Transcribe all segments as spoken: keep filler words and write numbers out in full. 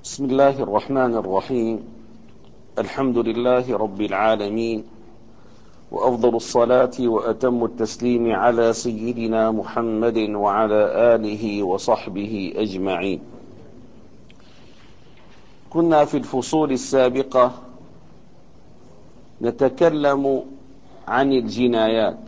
بسم الله الرحمن الرحيم. الحمد لله رب العالمين، وأفضل الصلاة وأتم التسليم على سيدنا محمد وعلى آله وصحبه أجمعين. كنا في الفصول السابقة نتكلم عن الجنايات،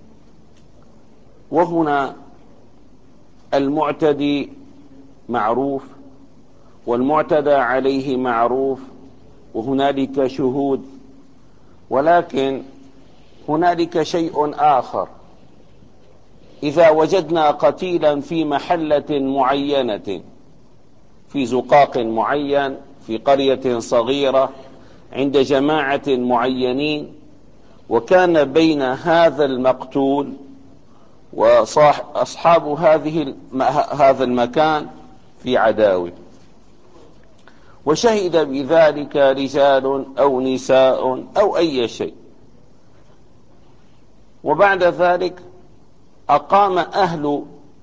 وهنا المعتدي معروف والمعتدى عليه معروف وهنالك شهود، ولكن هنالك شيء آخر. إذا وجدنا قتيلا في محلة معينة، في زقاق معين، في قرية صغيرة، عند جماعة معينين، وكان بين هذا المقتول وأصحاب هذه هذا المكان في عداوة، وشهد بذلك رجال أو نساء أو أي شيء، وبعد ذلك أقام أهل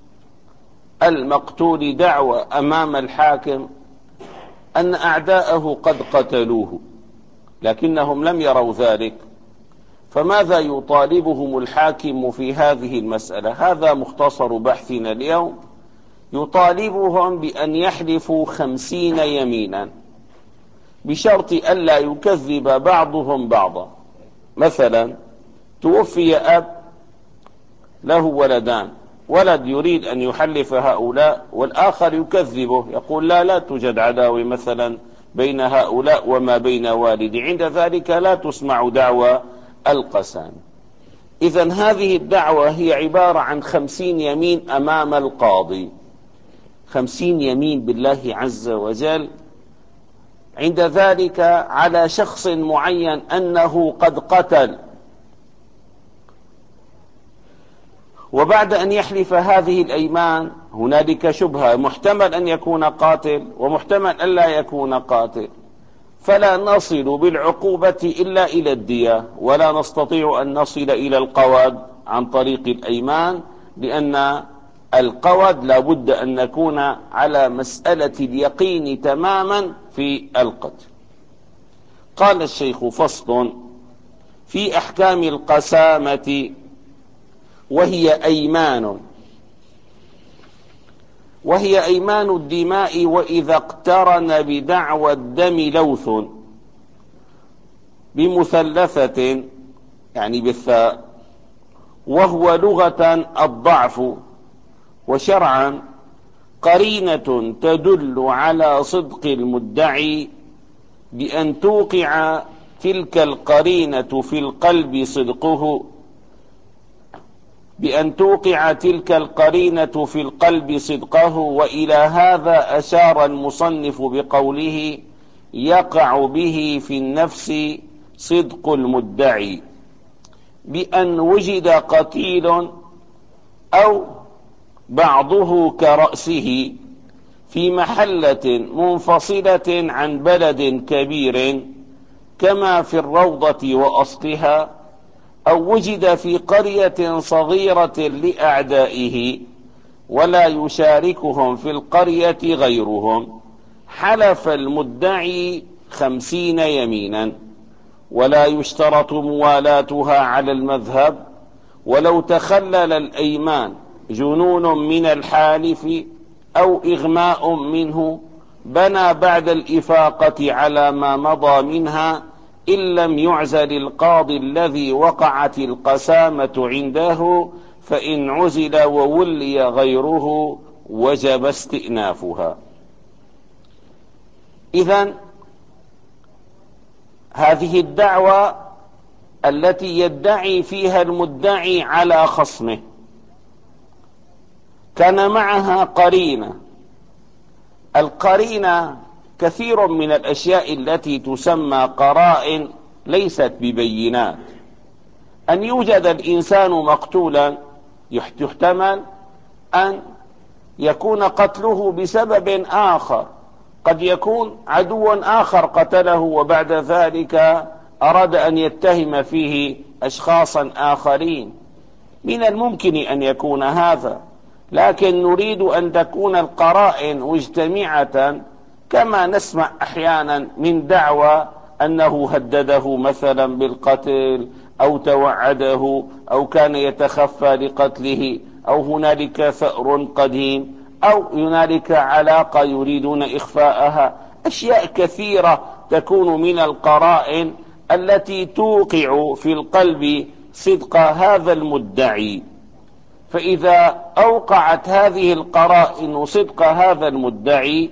المقتول دعوى أمام الحاكم أن أعداءه قد قتلوه، لكنهم لم يروا ذلك. فماذا يطالبهم الحاكم في هذه المسألة؟ هذا مختصر بحثنا اليوم. يطالبهم بأن يحلفوا خمسين يمينا بشرط ألا يكذب بعضهم بعضا. مثلا توفي أب له ولدان، ولد يريد أن يحلف هؤلاء والآخر يكذبه، يقول لا لا توجد عداوة مثلا بين هؤلاء وما بين والدي، عند ذلك لا تسمع دعوى القسام. إذن هذه الدعوة هي عبارة عن خمسين يمين أمام القاضي، خمسين يمين بالله عز وجل، عند ذلك على شخص معين أنه قد قتل. وبعد أن يحلف هذه الأيمان هنالك شبهة، محتمل أن يكون قاتل ومحتمل أن لا يكون قاتل، فلا نصل بالعقوبة إلا إلى الدية، ولا نستطيع أن نصل إلى القود عن طريق الأيمان، لأن القود لا بد أن نكون على مسألة اليقين تماما في القتل. قال الشيخ: فصل في أحكام القسامة، وهي أيمان وهي أيمان الدماء، وإذا اقترن بدعوى الدم لوث بمثلثة يعني بالثاء، وهو لغة الضعف، وشرعا قرينة تدل على صدق المدعي بأن توقع تلك القرينة في القلب صدقه بأن توقع تلك القرينة في القلب صدقه وإلى هذا أشار المصنف بقوله: يقع به في النفس صدق المدعي، بأن وجد قتيل أو بعضه كرأسه في محلة منفصلة عن بلد كبير كما في الروضة وأصلها، أو وجد في قرية صغيرة لأعدائه ولا يشاركهم في القرية غيرهم، حلف المدعي خمسين يمينا، ولا يشترط موالاتها على المذهب، ولو تخلل الأيمان جنون من الحالف أو إغماء منه بنى بعد الإفاقة على ما مضى منها، إن لم يعزل القاضي الذي وقعت القسامة عنده، فإن عزل وولي غيره وجب استئنافها. إذن هذه الدعوة التي يدعي فيها المدعي على خصمه كان معها قرينة. القرينة كثير من الأشياء التي تسمى قرائن ليست ببينات. أن يوجد الإنسان مقتولا يحتمل أن يكون قتله بسبب آخر، قد يكون عدو آخر قتله وبعد ذلك أراد أن يتهم فيه أشخاصا آخرين، من الممكن أن يكون هذا، لكن نريد أن تكون القرائن مجتمعة كما نسمع أحيانا من دعوى أنه هدده مثلا بالقتل أو توعده أو كان يتخفى لقتله أو هنالك ثأر قديم أو هنالك علاقة يريدون إخفاءها. أشياء كثيرة تكون من القرائن التي توقع في القلب صدق هذا المدعي. فإذا أوقعت هذه القرائن صدق هذا المدعي،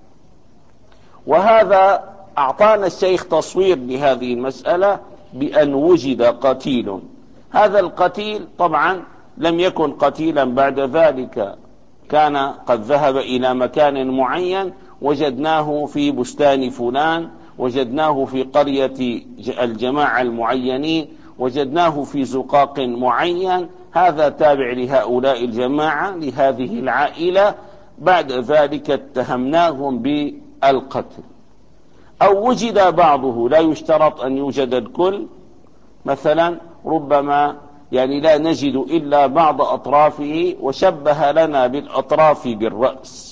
وهذا أعطانا الشيخ تصوير لهذه المسألة بأن وجد قتيل. هذا القتيل طبعا لم يكن قتيلا بعد ذلك، كان قد ذهب إلى مكان معين، وجدناه في بستان فلان، وجدناه في قرية الجماعة المعينين، وجدناه في زقاق معين، هذا تابع لهؤلاء الجماعة لهذه العائلة. بعد ذلك اتهمناهم بالقتل. أو وجد بعضه، لا يشترط أن يوجد الكل، مثلا ربما يعني لا نجد إلا بعض أطرافه وشبه لنا بالأطراف بالرأس.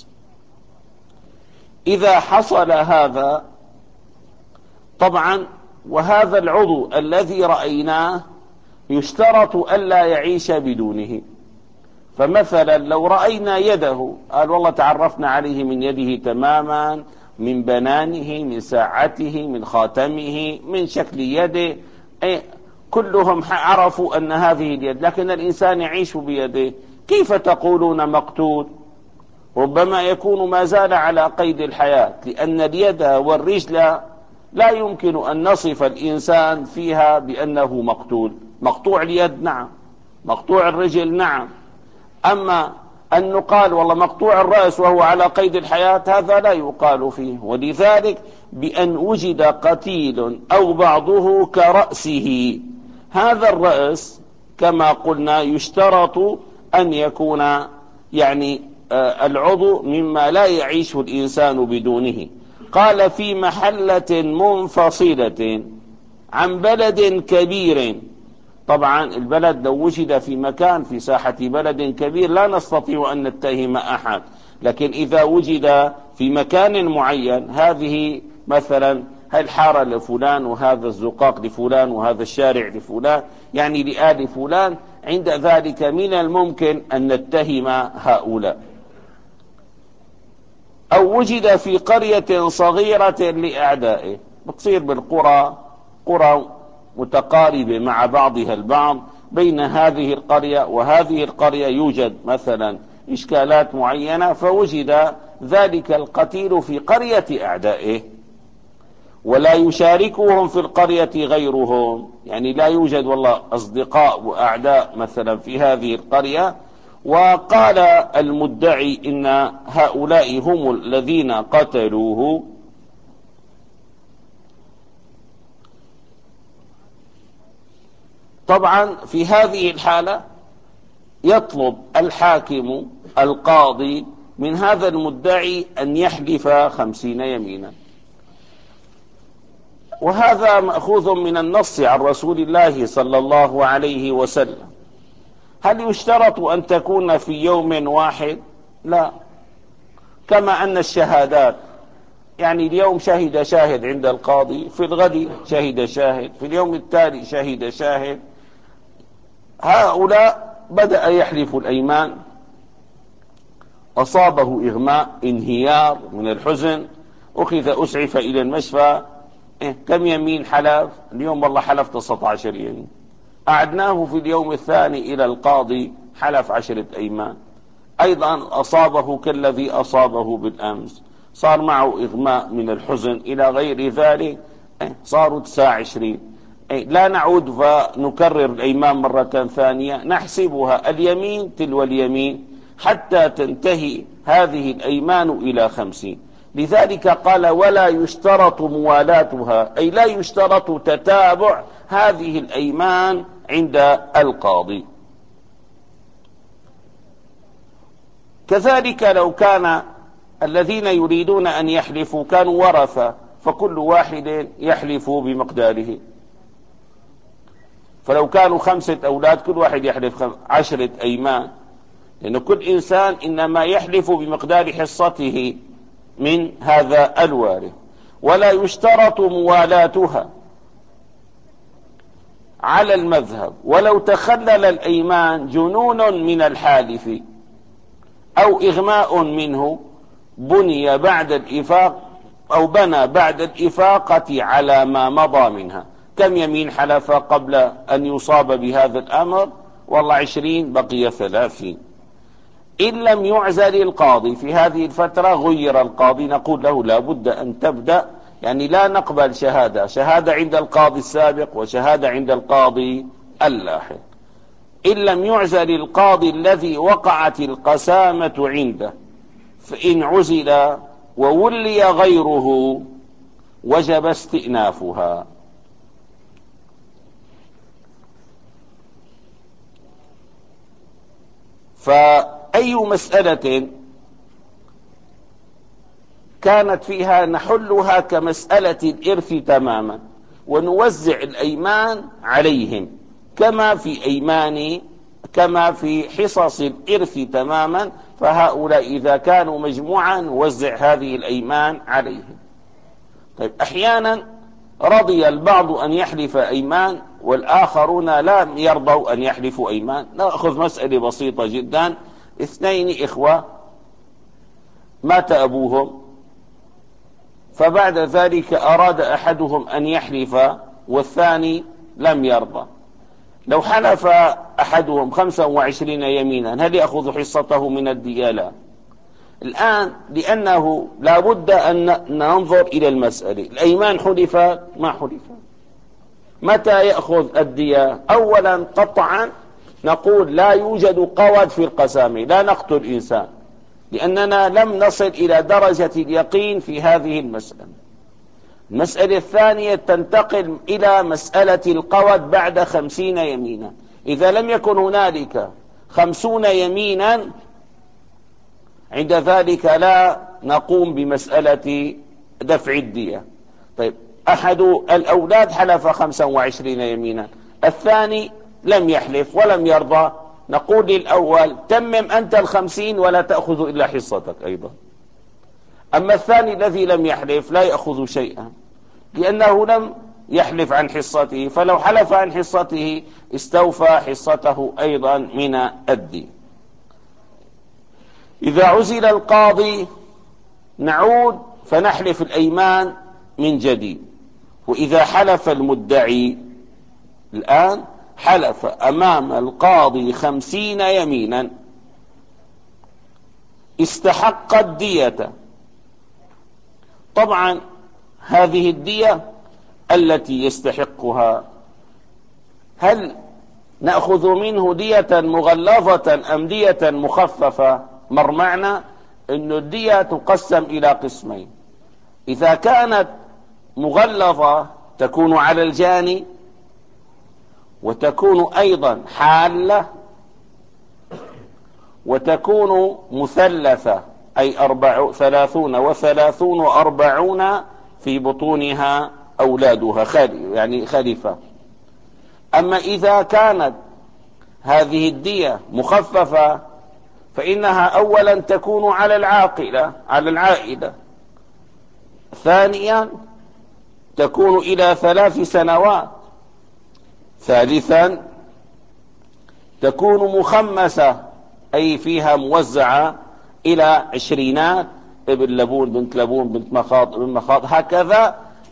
إذا حصل هذا طبعا، وهذا العضو الذي رأيناه يشترط ألا يعيش بدونه. فمثلا لو رأينا يده، قال والله تعرفنا عليه من يده تماما، من بنانه، من ساعته، من خاتمه، من شكل يده، أي كلهم عرفوا أن هذه اليد، لكن الإنسان يعيش بيده، كيف تقولون مقتول؟ ربما يكون ما زال على قيد الحياة، لأن اليد والرجل لا يمكن أن نصف الإنسان فيها بأنه مقتول. مقطوع اليد نعم، مقطوع الرجل نعم، أما أن نقال والله مقطوع الرأس وهو على قيد الحياة، هذا لا يقال فيه. ولذلك بأن وجد قتيل أو بعضه كرأسه، هذا الرأس كما قلنا يشترط أن يكون يعني آه العضو مما لا يعيش الإنسان بدونه. قال في محلة منفصلة عن بلد كبير. طبعا البلد لو وجد في مكان في ساحة بلد كبير لا نستطيع أن نتهم أحد، لكن إذا وجد في مكان معين، هذه مثلا الحارة لفلان، وهذا الزقاق لفلان، وهذا الشارع لفلان، يعني لآل فلان، عند ذلك من الممكن أن نتهم هؤلاء. أو وجد في قرية صغيرة لأعدائه، بتصير بالقرى قرى متقاربة مع بعضها البعض، بين هذه القرية وهذه القرية يوجد مثلا إشكالات معينة، فوجد ذلك القتيل في قرية أعدائه ولا يشاركهم في القرية غيرهم، يعني لا يوجد والله أصدقاء وأعداء مثلا في هذه القرية. وقال المدعي إن هؤلاء هم الذين قتلوه. طبعا في هذه الحالة يطلب الحاكم القاضي من هذا المدعي أن يحلف خمسين يمينا، وهذا مأخوذ من النص عن رسول الله صلى الله عليه وسلم. هل يشترط أن تكون في يوم واحد؟ لا، كما أن الشهادات يعني اليوم شهد شاهد عند القاضي، في الغد شهد شاهد، في اليوم التالي شهد شاهد. هؤلاء بدأ يحلف الأيمان، أصابه إغماء انهيار من الحزن، أخذ أسعف إلى المشفى. إيه كم يمين حلف؟ اليوم والله حلف تسعة عشر يمين. أعدناه في اليوم الثاني إلى القاضي، حلف عشرة أيمان، أيضا أصابه كالذي أصابه بالأمس، صار معه إغماء من الحزن إلى غير ذلك، صاروا تسعة وعشرين. لا نعود فنكرر الأيمان مرة ثانية، نحسبها اليمين تلو اليمين حتى تنتهي هذه الأيمان إلى خمسين. لذلك قال ولا يشترط موالاتها، أي لا يشترط تتابع هذه الأيمان عند القاضي. كذلك لو كان الذين يريدون أن يحلفوا كانوا ورثة، فكل واحد يحلف بمقداره. فلو كانوا خمسة أولاد كل واحد يحلف عشرة أيمان، لأن كل إنسان إنما يحلف بمقدار حصته. من هذا الوارث، ولا يشترط موالاتها على المذهب. ولو تخلل الأيمان جنون من الحالف أو إغماء منه بني بعد الإفاق أو بنى بعد الإفاقة على ما مضى منها. كم يمين حلف قبل أن يصاب بهذا الأمر؟ والله عشرين، بقي ثلاثين. إن لم يعزل القاضي في هذه الفترة غير القاضي، نقول له لا بد أن تبدأ، يعني لا نقبل شهادة شهادة عند القاضي السابق وشهادة عند القاضي اللاحق. إن لم يعزل القاضي الذي وقعت القسامة عنده، فإن عزل وولي غيره وجب استئنافها. فأي مسألة كانت فيها نحلها كمسألة الإرث تماما، ونوزع الأيمان عليهم كما في أيمان كما في حصص الإرث تماما. فهؤلاء إذا كانوا مجموعا نوزع هذه الأيمان عليهم. طيب، أحيانا رضي البعض أن يحلف أيمان والآخرون لا يرضوا أن يحلفوا أيمان. نأخذ مسألة بسيطة جدا: اثنين إخوة مات أبوهم، فبعد ذلك أراد أحدهم أن يحلف والثاني لم يرضى. لو حلف أحدهم خمسة وعشرين يمينا هل يأخذ حصته من الدية؟ لا. الآن لأنه لا بد أن ننظر إلى المسألة، الأيمان حلفت ما حلفت، متى يأخذ الدية؟ أولا قطعا نقول لا يوجد قود في القسامة، لا نقتل إنسان، لأننا لم نصل إلى درجة اليقين في هذه المسألة. المسألة الثانية تنتقل إلى مسألة القود بعد خمسين يمينا. إذا لم يكن هنالك خمسون يمينا عند ذلك لا نقوم بمسألة دفع الدية. طيب، أحد الأولاد حلف خمسة وعشرين يمينا، الثاني لم يحلف ولم يرضى، نقول للأول تمم أنت الخمسين ولا تأخذ إلا حصتك أيضا. أما الثاني الذي لم يحلف لا يأخذ شيئا، لأنه لم يحلف عن حصته، فلو حلف عن حصته استوفى حصته أيضا من الدين. إذا عزل القاضي نعود فنحلف الأيمان من جديد. وإذا حلف المدعي الآن حلف أمام القاضي خمسين يمينا استحق الدية، طبعا هذه الدية التي يستحقها هل نأخذ منه دية مغلظة أم دية مخففة؟ مر معنا أن الدية تقسم إلى قسمين: إذا كانت مغلظة تكون على الجاني، وتكون أيضا حالة، وتكون مثلثة أي أربع ثلاثون وثلاثون وأربعون في بطونها أولادها يعني خليفة. أما إذا كانت هذه الدية مخففة فإنها أولا تكون على العاقلة على العائلة، ثانيا تكون إلى ثلاث سنوات، ثالثا تكون مخمسة أي فيها موزعة إلى عشرينات، ابن لبون بنت لبون بنت مخاض ابن مخاض هكذا،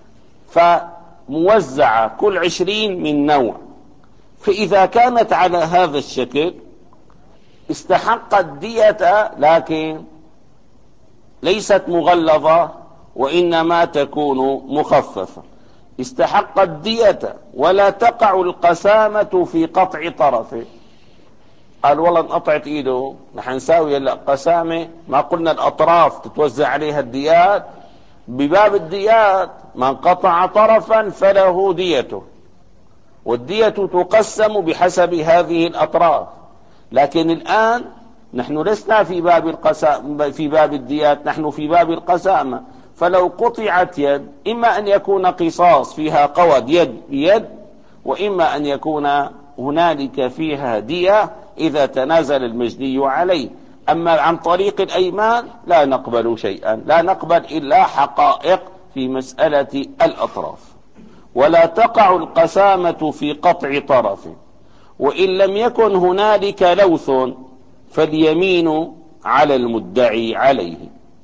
فموزعة كل عشرين من نوع. فإذا كانت على هذا الشكل استحقت دية، لكن ليست مغلظة وإنما تكون مخففة. استحقت دية ولا تقع القسامة في قطع طرفه. قال والله انقطعت ايده نحن نساوي هلا قسامة، ما قلنا الأطراف تتوزع عليها الديات، بباب الديات من قطع طرفا فله ديته، والدية تقسم بحسب هذه الأطراف. لكن الآن نحن لسنا في باب القسام في باب الديات، نحن في باب القسامة. فلو قطعت يد إما أن يكون قصاص فيها قود يد بيد، وإما أن يكون هنالك فيها دية إذا تنازل المجني عليه. أما عن طريق الأيمان لا نقبل شيئا، لا نقبل إلا حقائق في مسألة الأطراف. ولا تقع القسامة في قطع طرف، وإن لم يكن هنالك لوث فاليمين على المدعي عليه.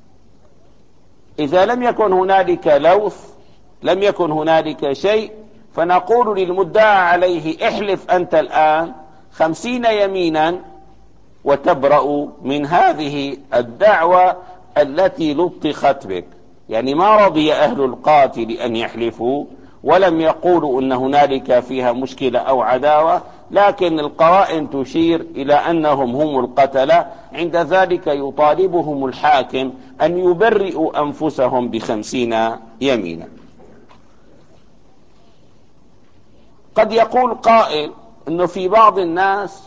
إذا لم يكن هنالك لوث، لم يكن هنالك شيء، فنقول للمدعى عليه احلف أنت الآن خمسين يمينا وتبرأ من هذه الدعوة التي لطخت بك. يعني ما رضي أهل القاتل أن يحلفوا، ولم يقولوا أن هنالك فيها مشكلة أو عداوة، لكن القرائن تشير إلى أنهم هم القتلة. عند ذلك يطالبهم الحاكم أن يبرئوا أنفسهم بخمسين يمينا. قد يقول قائل أنه في بعض الناس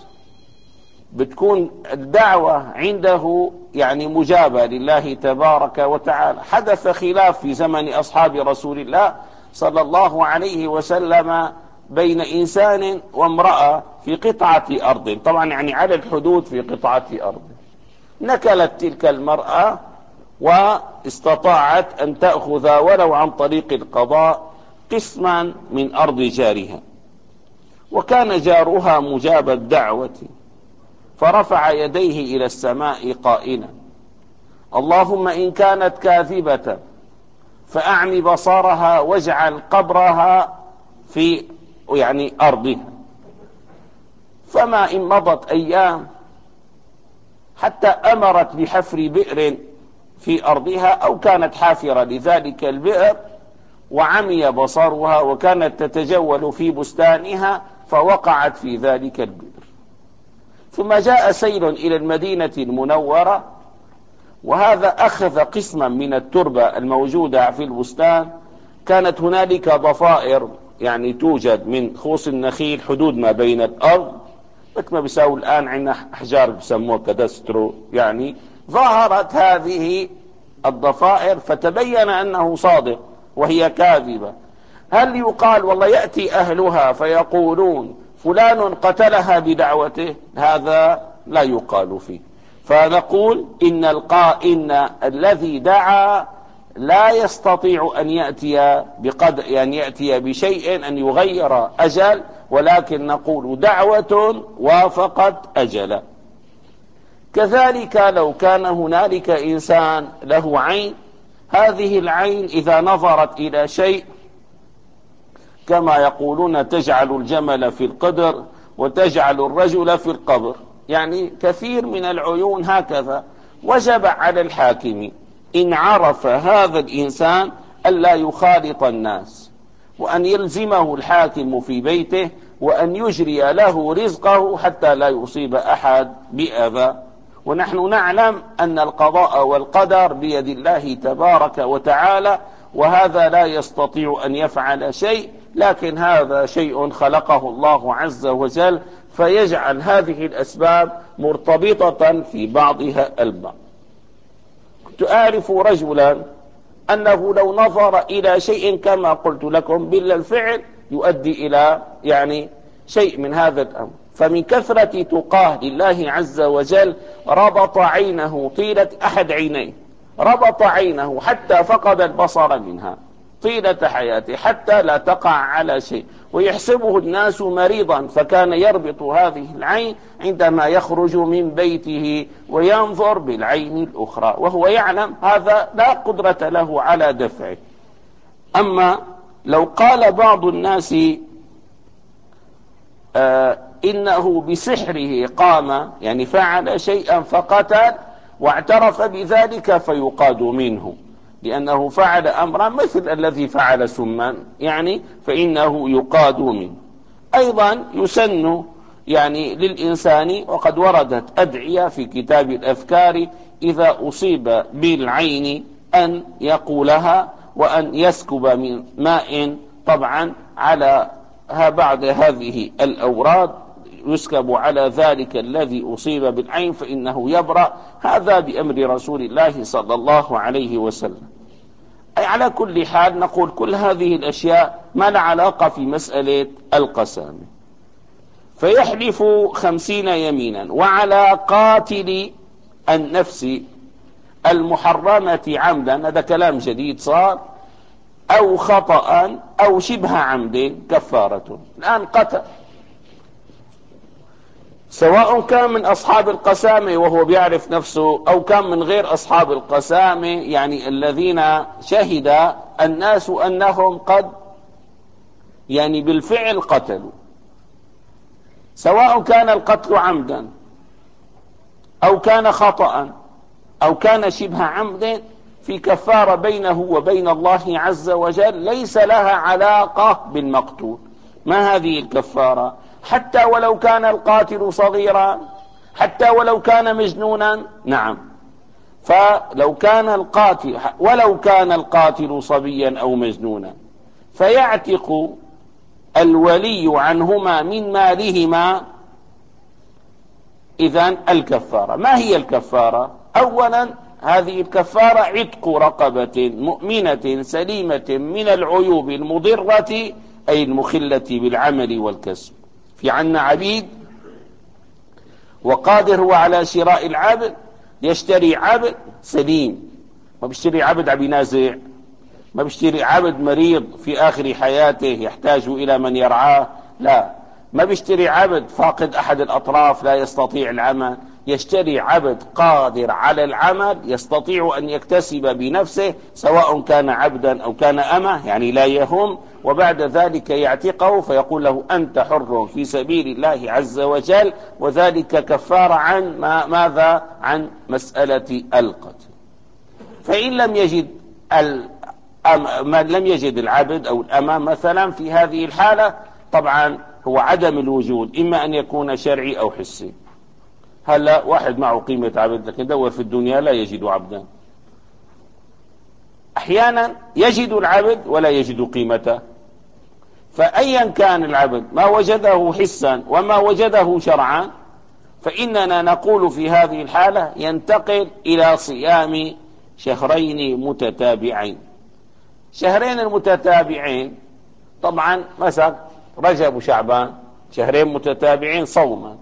بتكون الدعوة عنده يعني مجابة لله تبارك وتعالى. حدث خلاف في زمن أصحاب رسول الله صلى الله عليه وسلم بين إنسان وامرأة في قطعة أرض، طبعا يعني على الحدود في قطعة أرض. نكلت تلك المرأة واستطاعت أن تأخذ ولو عن طريق القضاء قسما من أرض جارها، وكان جارها مجاب الدعوة، فرفع يديه إلى السماء قائلا: اللهم إن كانت كاذبة فأعمي بصرها واجعل قبرها في يعني أرضها. فما إن مضت أيام حتى أمرت بحفر بئر في أرضها، أو كانت حافرة لذلك البئر، وعمي بصرها وكانت تتجول في بستانها فوقعت في ذلك البئر. ثم جاء سيل إلى المدينة المنورة، وهذا أخذ قسما من التربة الموجودة في البستان. كانت هنالك ضفائر يعني توجد من خوص النخيل حدود ما بين الأرض، مثل ما بيساوي الآن عندنا أحجار بسموها كدسترو. يعني ظهرت هذه الضفائر فتبين أنه صادق وهي كاذبة. هل يقال والله يأتي أهلها فيقولون فلان قتلها بدعوته؟ هذا لا يقال فيه. فنقول إن القائن الذي دعا لا يستطيع أن يأتي بقدر يعني يأتي بشيء أن يغير أجل، ولكن نقول دعوة وافقت أجلا. كذلك لو كان هنالك إنسان له عين، هذه العين إذا نظرت إلى شيء كما يقولون تجعل الجمل في القدر وتجعل الرجل في القبر، يعني كثير من العيون هكذا. وجب على الحاكم إن عرف هذا الإنسان ألا يخالط الناس، وأن يلزمه الحاكم في بيته، وأن يجري له رزقه حتى لا يصيب أحد بأذى. ونحن نعلم أن القضاء والقدر بيد الله تبارك وتعالى، وهذا لا يستطيع أن يفعل شيء، لكن هذا شيء خلقه الله عز وجل، فيجعل هذه الأسباب مرتبطة في بعضها البعض. كنت أعرف رجلا أنه لو نظر إلى شيء كما قلت لكم بالفعل يؤدي إلى يعني شيء من هذا الأمر، فمن كثرة تقاه لله عز وجل ربط عينه طيلة أحد عينيه، ربط عينه حتى فقد البصر منها طيلة حياته حتى لا تقع على شيء، ويحسبه الناس مريضا، فكان يربط هذه العين عندما يخرج من بيته وينظر بالعين الأخرى، وهو يعلم هذا لا قدرة له على دفعه. أما لو قال بعض الناس آه إنه بسحره قام يعني فعل شيئا فقتل واعترف بذلك فيقاد منه، لأنه فعل أمرا مثل الذي فعل سما يعني فإنه يقاد منه. أيضا يسن يعني للإنسان، وقد وردت أدعية في كتاب الأذكار إذا أصيب بالعين أن يقولها، وأن يسكب من ماء طبعا على بعد هذه الأوراد، يسكب على ذلك الذي أصيب بالعين فإنه يبرأ. هذا بأمر رسول الله صلى الله عليه وسلم. أي على كل حال نقول كل هذه الأشياء ما لها علاقة في مسألة القسامة. فيحلف خمسين يمينا، وعلى قاتل النفس المحرمة عمدا، هذا كلام جديد صار، أو خطأ أو شبه عمد كفارة. الآن قتل، سواء كان من أصحاب القسامة وهو بيعرف نفسه أو كان من غير أصحاب القسامة، يعني الذين شهد الناس أنهم قد يعني بالفعل قتلوا، سواء كان القتل عمدا أو كان خطأ أو كان شبه عمد، في كفارة بينه وبين الله عز وجل ليس لها علاقة بالمقتول. ما هذه الكفارة؟ حتى ولو كان القاتل صغيرا، حتى ولو كان مجنونا. نعم، فلو كان القاتل ولو كان القاتل صبيا أو مجنونا فيعتق الولي عنهما من مالهما. إذن الكفارة، ما هي الكفارة؟ أولا هذه الكفارة عتق رقبة مؤمنة سليمة من العيوب المضرة، أي المخلة بالعمل والكسب. في عنا عبيد وقادر هو على شراء العبد، يشتري عبد سليم، ما بيشتري عبد عم ينازع، ما بيشتري عبد مريض في آخر حياته يحتاج إلى من يرعاه، لا، ما بيشتري عبد فاقد أحد الأطراف لا يستطيع العمل، يشتري عبد قادر على العمل يستطيع أن يكتسب بنفسه، سواء كان عبدا أو كان أمة، يعني لا يهم، وبعد ذلك يعتقه فيقول له أنت حر في سبيل الله عز وجل، وذلك كفارة عن ما ماذا؟ عن مسألة القتل. فإن لم يجد ما لم يجد العبد أو الأمة مثلا، في هذه الحالة طبعا هو عدم الوجود إما أن يكون شرعي أو حسي. هلا واحد معه قيمة عبد لكن دور في الدنيا لا يجد عبدا، أحيانا يجد العبد ولا يجد قيمته. فأيا كان العبد، ما وجده حسا وما وجده شرعا، فإننا نقول في هذه الحالة ينتقل إلى صيام شهرين متتابعين. شهرين المتتابعين طبعا مسك رجب وشعبان، شهرين متتابعين صوما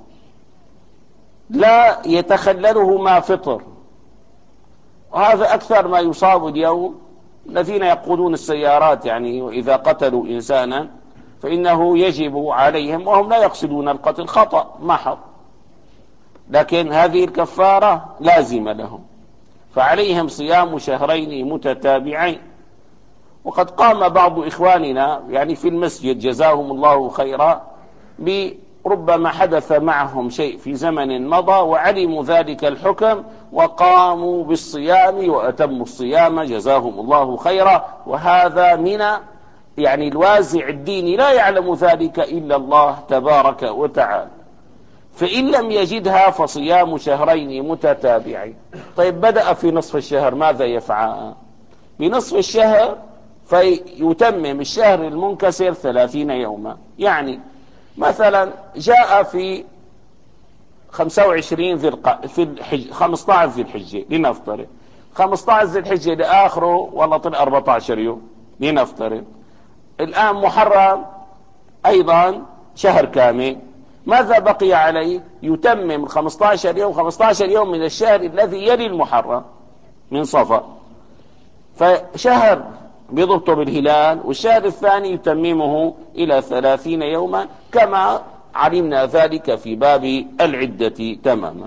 لا يتخللهما فطر، وهذا أكثر ما يصاب اليوم الذين يقودون السيارات، يعني وإذا قتلوا إنسانا فإنه يجب عليهم، وهم لا يقصدون القتل، خطأ محض، لكن هذه الكفارة لازمة لهم، فعليهم صيام شهرين متتابعين. وقد قام بعض إخواننا يعني في المسجد جزاهم الله خيرا بربما حدث معهم شيء في زمن مضى وعلموا ذلك الحكم وقاموا بالصيام وأتموا الصيام جزاهم الله خيرا. وهذا من يعني الوازع الديني لا يعلم ذلك إلا الله تبارك وتعالى. فإن لم يجدها فصيام شهرين متتابعين. طيب بدأ في نصف الشهر ماذا يفعل؟ بنصف الشهر فيتمم الشهر المنكسر ثلاثين يوما. يعني مثلا جاء في خمسة وعشرين ذي الق... في الحج... خمسة عشر ذي الحجة لنفترض، خمسة عشر ذي الحجة لآخره والله طلع أربعة عشر يوم لنفترض، الآن محرم أيضا شهر كامل، ماذا بقي عليه؟ يتمم خمسة عشر يوم، خمسة عشر يوم من الشهر الذي يلي المحرم من صفر، فشهر بضبطه بالهلال، والشهر الثاني يتممه إلى ثلاثين يوما كما علمنا ذلك في باب العدة تماما.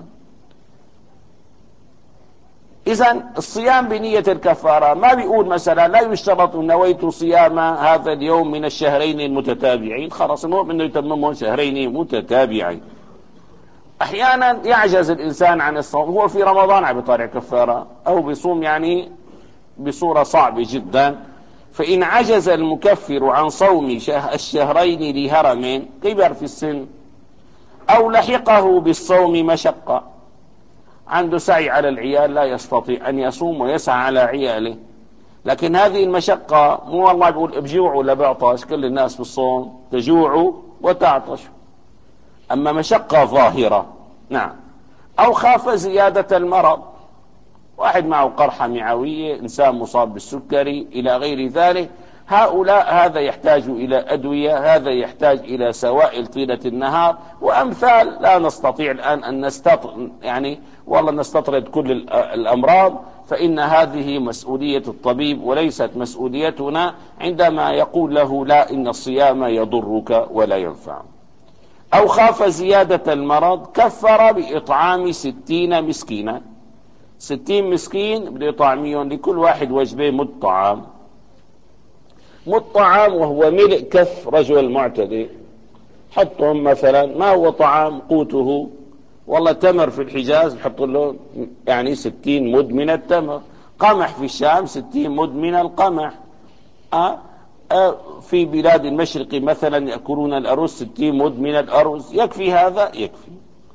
إذن الصيام بنية الكفارة ما بيقول مثلا لا يشترط نويت صيام هذا اليوم من الشهرين المتتابعين، خلاص المهم أنه يتممه شهرين متتابعين. أحيانا يعجز الإنسان عن الصوم، هو في رمضان عم يطالع كفارة أو بيصوم يعني بصورة صعبة جدا، فإن عجز المكفر عن صوم الشهرين لهرم كبر في السن أو لحقه بالصوم مشقة، عنده سعي على العيال لا يستطيع أن يصوم ويسعى على عياله، لكن هذه المشقة مو والله بيقول بجوع ولا بعطش، كل الناس بالصوم تجوع وتعطش، أما مشقة ظاهرة. نعم. أو خاف زيادة المرض، واحد معه قرحة معوية، إنسان مصاب بالسكري إلى غير ذلك، هؤلاء هذا يحتاج إلى أدوية، هذا يحتاج إلى سوائل طيلة النهار وأمثال لا نستطيع الآن أن نستطرد يعني والله نستطرد كل الأمراض، فإن هذه مسؤولية الطبيب وليست مسؤوليتنا عندما يقول له لا إن الصيام يضرك ولا ينفع. أو خاف زيادة المرض كفر بإطعام ستين مسكينا، ستين مسكين بده يطعميهم لكل واحد وجبة مد طعام، مد طعام وهو ملء كف رجل معتدل. حطهم مثلا ما هو طعام قوته، والله تمر في الحجاز نحط له يعني ستين مد من التمر، قمح في الشام ستين مد من القمح، أه؟ أه في بلاد المشرق مثلا يأكلون الأرز ستين مد من الأرز، يكفي هذا يكفي.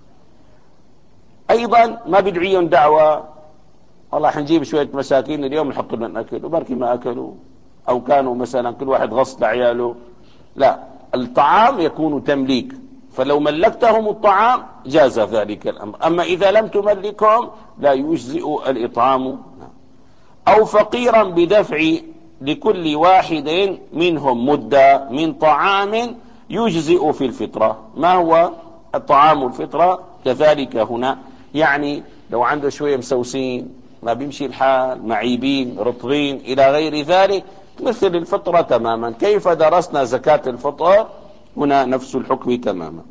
أيضا ما بدعيهم دعوة والله حنجيب شوية مساكين اليوم نحط لهم أكل وبركي ما أكلوا، أو كانوا مثلا كل واحد غصب عياله، لا، الطعام يكون تمليك، فلو ملكتهم الطعام جاز ذلك الأمر، أما إذا لم تملكهم لا يجزئ الإطعام. أو فقيرا بدفع لكل واحد منهم مدة من طعام يجزئ في الفطرة. ما هو الطعام الفطرة؟ كذلك هنا، يعني لو عنده شوية مسوسين ما بيمشي الحال، معيبين رطبين إلى غير ذلك، مثل الفطرة تماما. كيف درسنا زكاة الفطر؟ هنا نفس الحكم تماما.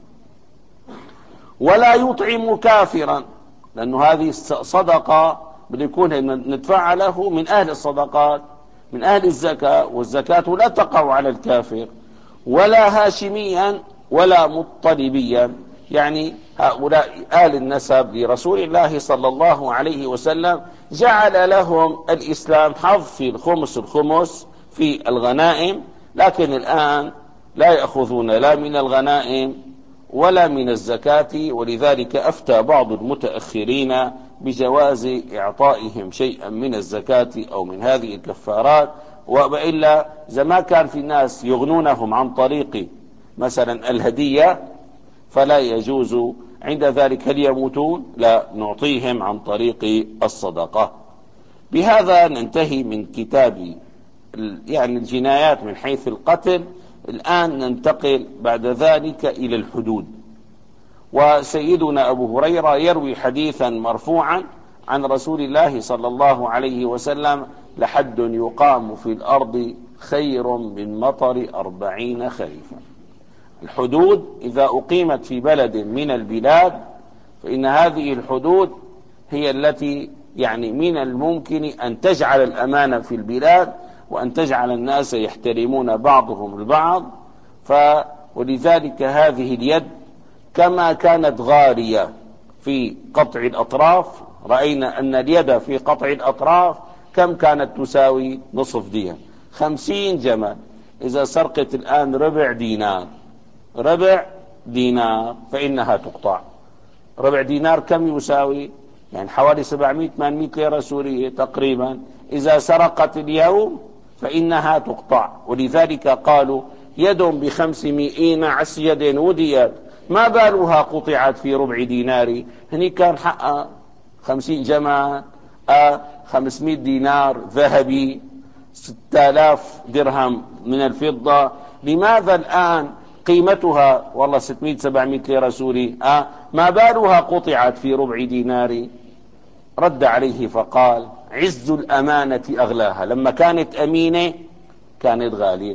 ولا يطعم كافرا، لأنه هذه صدقة بده يكون ندفع له من أهل الصدقات من أهل الزكاة، والزكاة لا تقع على الكافر. ولا هاشميا ولا مطلبيا، يعني هؤلاء آل النسب لرسول الله صلى الله عليه وسلم جعل لهم الإسلام حظ في الخمس الخمس في الغنائم، لكن الآن لا يأخذون لا من الغنائم ولا من الزكاة، ولذلك أفتى بعض المتأخرين بجواز إعطائهم شيئا من الزكاة أو من هذه الكفارات. وإلا زمان كان في الناس يغنونهم عن طريق مثلا الهدية، فلا يجوز عند ذلك. هل يموتون؟ لا، نعطيهم عن طريق الصدقة. بهذا ننتهي من كتاب يعني الجنايات من حيث القتل. الآن ننتقل بعد ذلك إلى الحدود. وسيدنا أبو هريرة يروي حديثا مرفوعا عن رسول الله صلى الله عليه وسلم: لحد يقام في الأرض خير من مطر أربعين خريفا. الحدود إذا أقيمت في بلد من البلاد فإن هذه الحدود هي التي يعني من الممكن أن تجعل الأمان في البلاد، وأن تجعل الناس يحترمون بعضهم البعض. ف ولذلك هذه اليد كما كانت غالية في قطع الأطراف، رأينا أن اليد في قطع الأطراف كم كانت تساوي؟ نصف دينار، خمسين جمل. إذا سرقت الآن ربع دينار ربع دينار فإنها تقطع. ربع دينار كم يساوي؟ يعني حوالي سبعمائة ثمانمائة ليرة سورية تقريبا. إذا سرقت اليوم فإنها تقطع. ولذلك قالوا: يد بخمسمائين عسيد وديت، ما بالها قطعت في ربع دينار. هني كان حقها خمسين جمل، آه خمسمائة دينار ذهبي، ستة آلاف درهم من الفضة. لماذا الآن قيمتها والله ستمائة سبعمائة ليرة سوري، آه ما بالها قطعت في ربع دينار؟ رد عليه فقال: عز الأمانة أغلاها. لما كانت أمينة كانت غالية،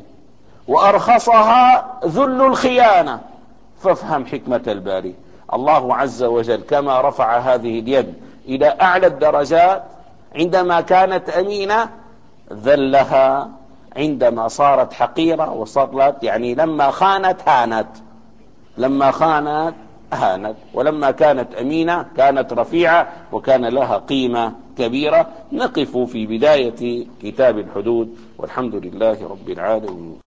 وأرخصها ذل الخيانة. فافهم حكمة الباري. الله عز وجل كما رفع هذه اليد إلى أعلى الدرجات عندما كانت أمينة، ذلها عندما صارت حقيرة وصارت يعني لما خانت هانت، لما خانت هانت. ولما كانت أمينة كانت رفيعة وكان لها قيمة كبيرة. نقف في بداية كتاب الحدود، والحمد لله رب العالمين.